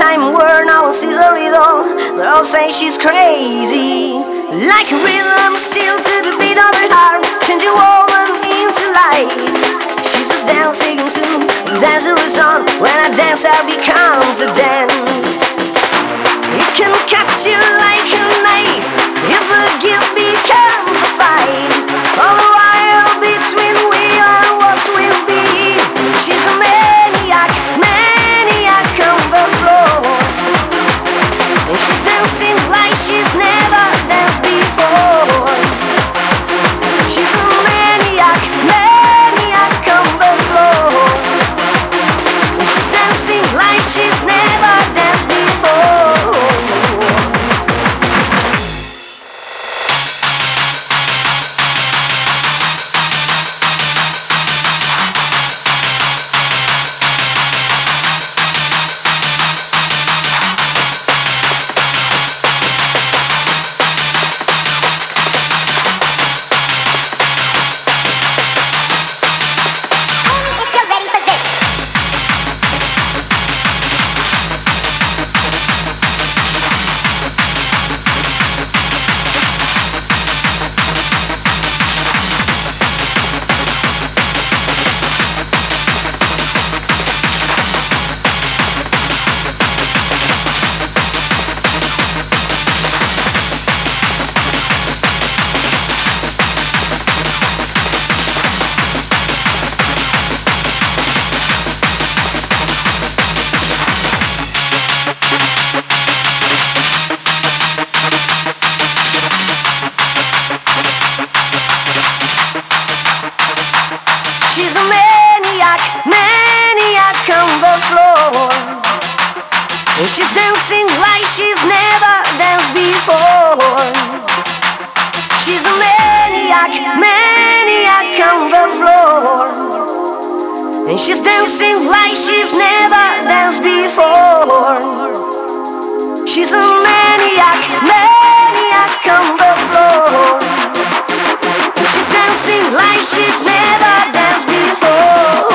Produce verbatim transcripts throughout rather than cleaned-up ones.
time where no one sees her at all. They all say she's crazy. Like a rhythm still to the beat of her heart, change a woman into light. She's just dancing to the dancer is on. When I dance, I becomes a dance. It can cut you like a knife if the gift becomes a fight. All the while between we are what will be. She's a maniac, maniac on the floor. And she's dancing like she's never danced before. She's a maniac, maniac on the floor. And she's dancing like she's never danced before. She's a maniac, maniac on the floor. And she's dancing like she's never danced before. She's a maniac, maniac on the floor. And she's dancing like she's never danced before. She's a maniac, maniac on the floor. And she's dancing like she's never danced before.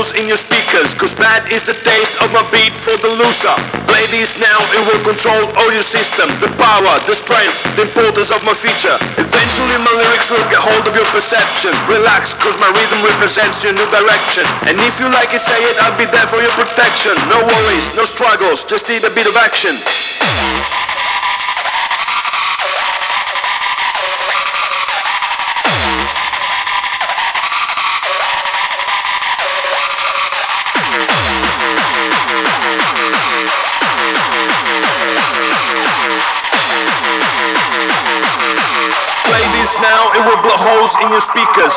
holes in your speakers, cause that is the taste of my beat for the loser. Play this now, it will control all your system. The power, the strength, the importance of my feature. Eventually my lyrics will get hold of your perception. Relax, cause my rhythm represents your new direction. And if you like it, say it, I'll be there for your protection. No worries, no struggles, just need a bit of action. Now it will blow holes in your speakers.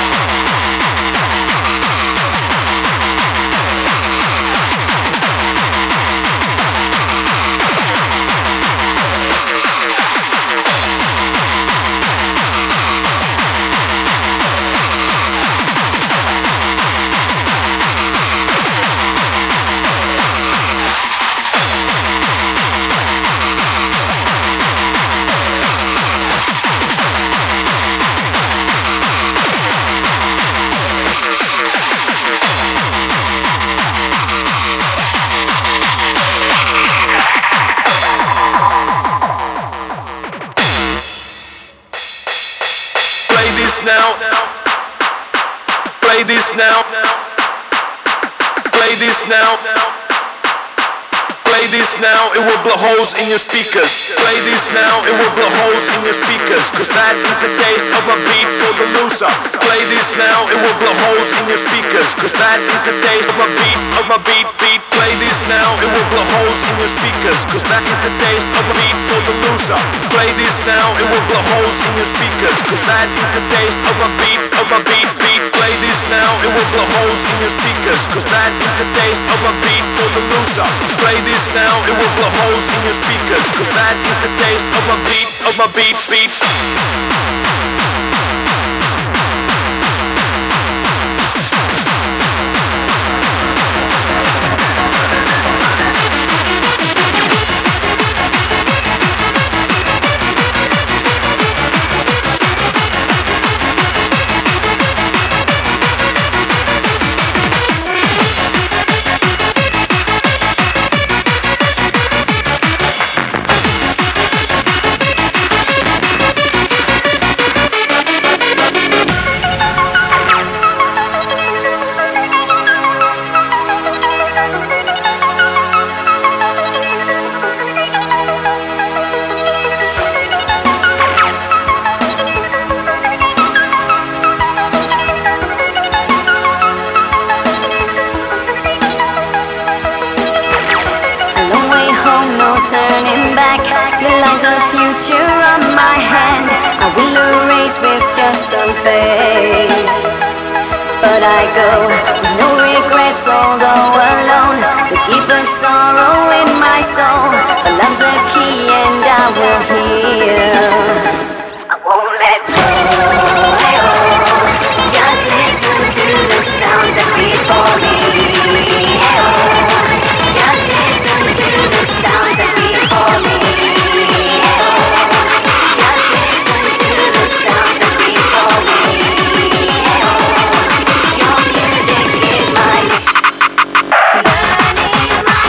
Now, play this now, play this now, play this now, it will blow holes in your speakers. Play this now, it will blow holes in your speakers, cause that is the taste of a beat for the loser. Play this now, it will blow holes in your speakers, cause that is the taste of a beat, of a beat, beat. Play this now, it will blow holes in your speakers, cause that is the taste of a beat for the loser. Play this now, it will blow holes in your speakers, cause that is the taste of a beat, of a beat, beat. Play this now, it will blow holes in your speakers, cause that is the taste of a beat for the loser. Play this now, it will blow holes in your speakers, cause that is the taste of a beat, of a beat, beat. Turning back, the lines of future on my hand I will erase with just some faith. But I go with no regrets, although alone, the deepest sorrow in my soul. But love's the key and I will heal. I won't let go. Just listen to the sounds that beat for me. Just listen to the sounds that beat for me. Just listen to the sounds that beat for me. Your music is my burning my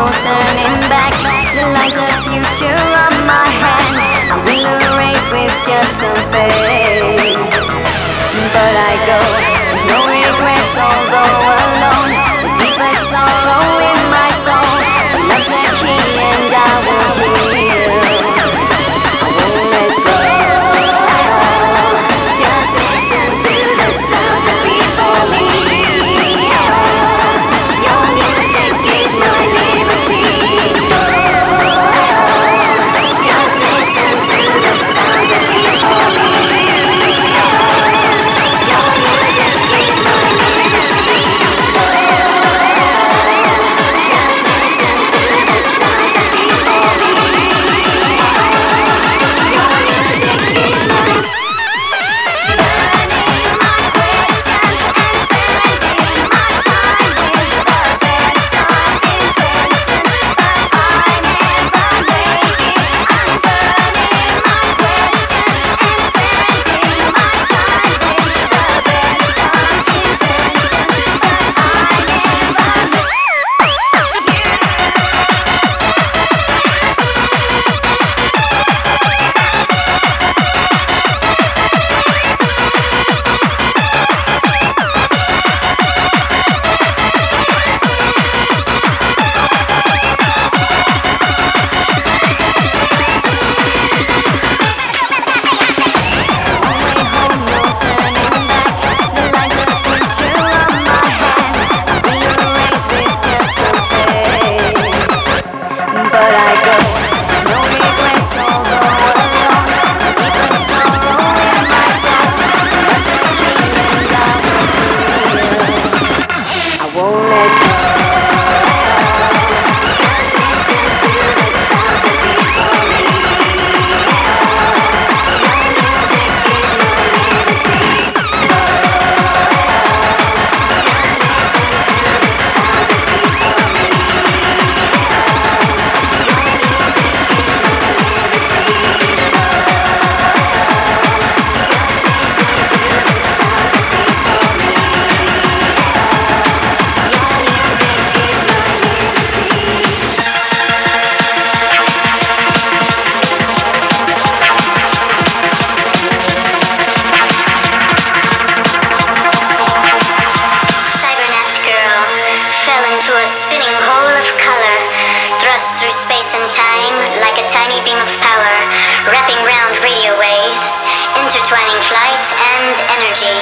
turning back. The lines of future on my hand I will erase with just some faith. But I go with no regrets, although alone. The deepest sorrow in my soul. Love's the key and I will heal. I won't let go. Just listen to the sounds that beat for me. Your music is my liberty. Just listen to the sounds that beat for me. Your music is my liberty. Just listen to the sounds that beat for me. Your music is my burning my questions and spending my time with the best of intentions, but I never make it. I'm burning my questions and spending my time with the best of intentions, but I never make it. Way home, no turning back. The lines of future on my hand I will erase with just some faith. But I go with no regrets, although alone. The deepest sorrow in my soul. Love's the key and I will heal. I won't let go. Just listen to the sounds that beat for me. Your music is my liberty. Just listen to the sounds that beat for me. Your music is my liberty. Just listen to the sounds that beat for me. Your music is my Cybernet girl fell into a spinning hole of color, thrust through space and time like a tiny beam of power, wrapping round radio waves, intertwining flight and energy.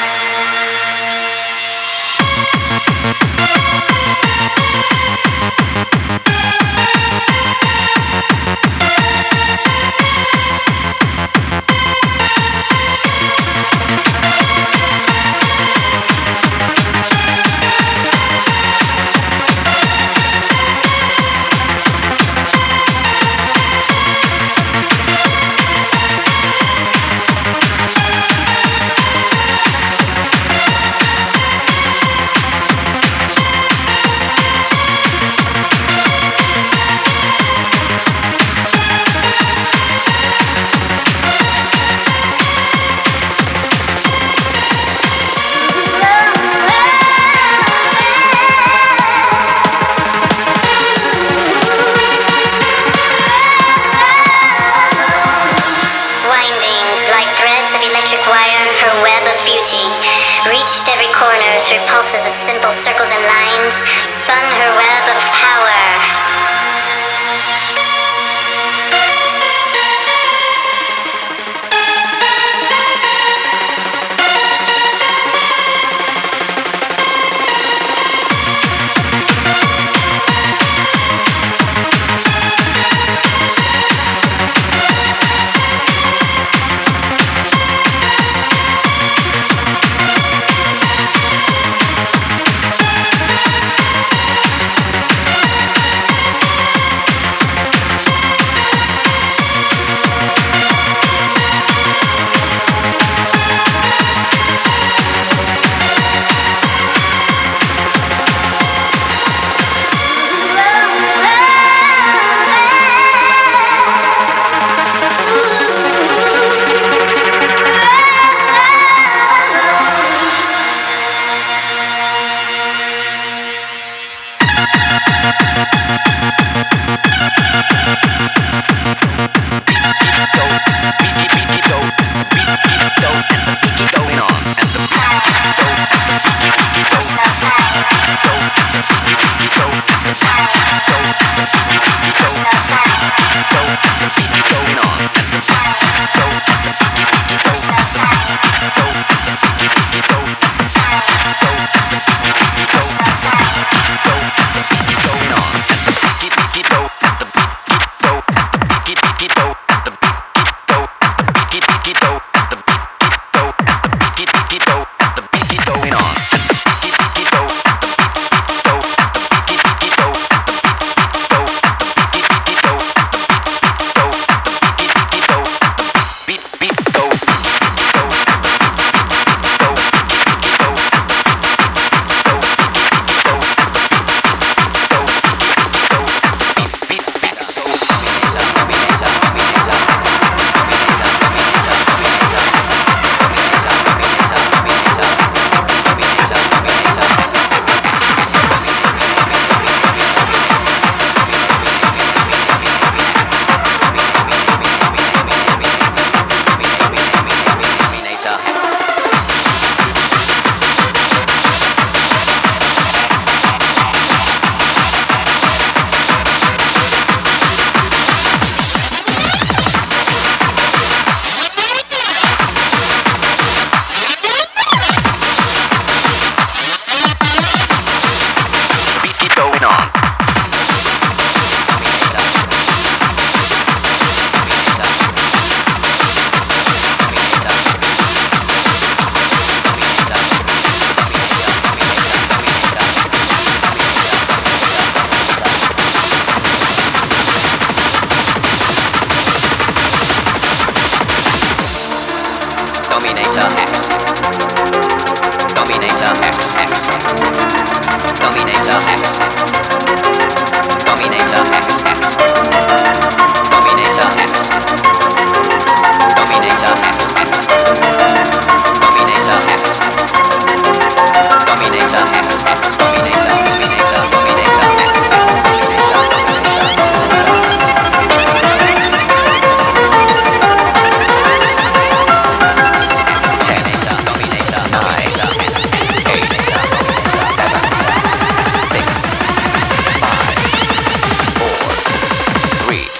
Winding like threads of electric wire, her web of beauty reached every corner through pulses of simple circles and lines, spun her web of power. We'll be right back.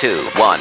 two, one.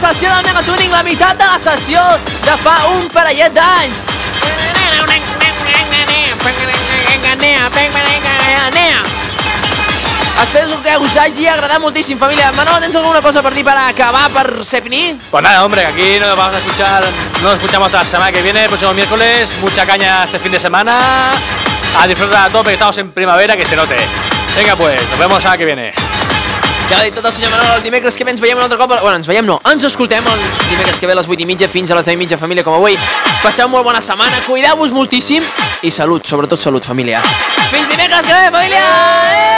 sessió del Megatuning, la meitat de la sessió de fa un parellet d'anys. Espero que us hagi agradat moltíssim, família. Manolo, ¿tens alguna cosa per dir para acabar, per ser finir? Pues nada, hombre, que aquí nos vamos a escuchar, nos escuchamos hasta la semana que viene, el próximo miércoles, mucha caña este fin de semana, a disfrutar a tope, que estamos en primavera, que se note. Venga pues, nos vemos la semana que viene. Ja ha dit tot el senyor Manolo, el dimecres que ve ens veiem un altre cop, bueno, ens veiem no, ens escoltem el dimecres que ve a les vuit i mitja fins a les deu i mitja, família, com avui. Passeu molt bona setmana, cuideu-vos moltíssim i salut, sobretot salut, família. Fins dimecres que ve, família!